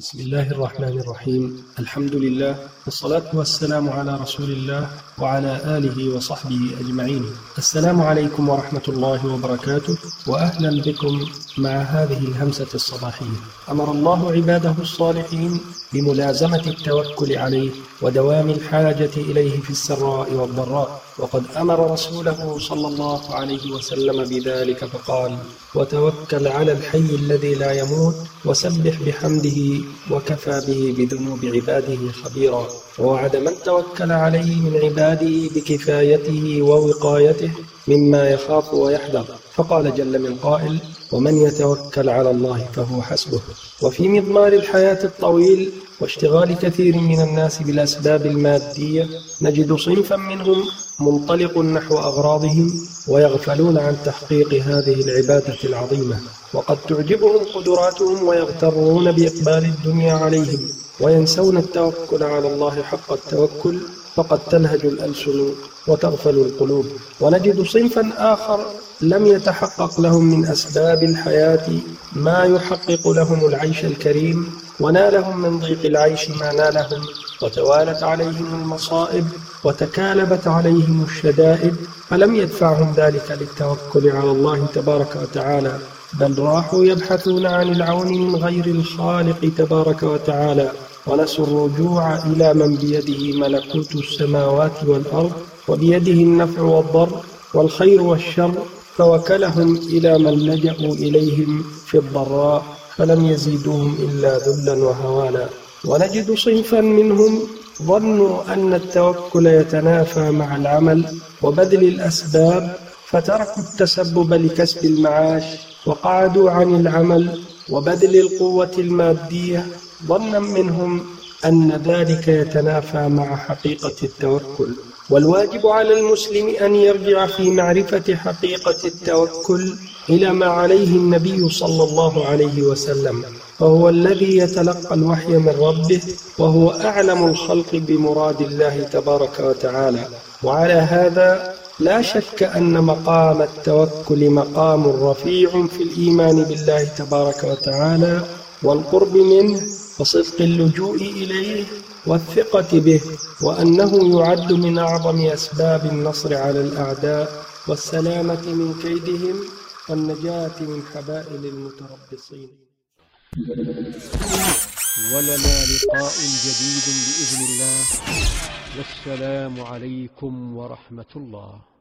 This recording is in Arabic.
بسم الله الرحمن الرحيم. الحمد لله والصلاة والسلام على رسول الله وعلى آله وصحبه أجمعين. السلام عليكم ورحمة الله وبركاته، وأهلا بكم مع هذه الهمسة الصباحية. أمر الله عباده الصالحين بملازمة التوكل عليه ودوام الحاجة إليه في السراء والضراء، وقد أمر رسوله صلى الله عليه وسلم بذلك فقال: وتوكل على الحي الذي لا يموت وسبح بحمده وكفى به بذنوب عباده خبيرا. ووعد من توكل عليه من عباده بكفايته ووقايته مما يخاف ويحذر، فقال جل من قائل: ومن يتوكل على الله فهو حسبه. وفي مضمار الحياة الطويل واشتغال كثير من الناس بالأسباب المادية نجد صنفا منهم منطلق نحو أغراضهم ويغفلون عن تحقيق هذه العبادة العظيمة، وقد تعجبهم قدراتهم ويغترون بإقبال الدنيا عليهم وينسون التوكل على الله حق التوكل، فقد تلهج الألسن وتغفل القلوب. ونجد صنفا آخر لم يتحقق لهم من أسباب الحياة ما يحقق لهم العيش الكريم، ونالهم من ضيق العيش ما نالهم، وتوالت عليهم المصائب وتكالبت عليهم الشدائد، فلم يدفعهم ذلك للتوكل على الله تبارك وتعالى، بل راحوا يبحثون عن العون من غير الخالق تبارك وتعالى، ونسوا الرجوع إلى من بيده ملكوت السماوات والأرض، وبيده النفع والضر والخير والشر، فوكلهم إلى من لجأوا إليهم في الضراء فلم يزيدوهم إلا ذلا وهوانا. ونجد صنفا منهم ظنوا أن التوكل يتنافى مع العمل وبذل الأسباب، فتركوا التسبب لكسب المعاش وقعدوا عن العمل وبذل القوة المادية، ظنا منهم أن ذلك يتنافى مع حقيقة التوكل. والواجب على المسلم أن يرجع في معرفة حقيقة التوكل إلى ما عليه النبي صلى الله عليه وسلم، فهو الذي يتلقى الوحي من ربه، وهو أعلم الخلق بمراد الله تبارك وتعالى. وعلى هذا لا شك أن مقام التوكل مقام رفيع في الإيمان بالله تبارك وتعالى والقرب منه وصدق اللجوء إليه والثقة به، وأنه يعد من أعظم أسباب النصر على الأعداء والسلامة من كيدهم والنجاة من حبائل المتربصين. ولنا لقاء جديد بإذن الله، والسلام عليكم ورحمة الله.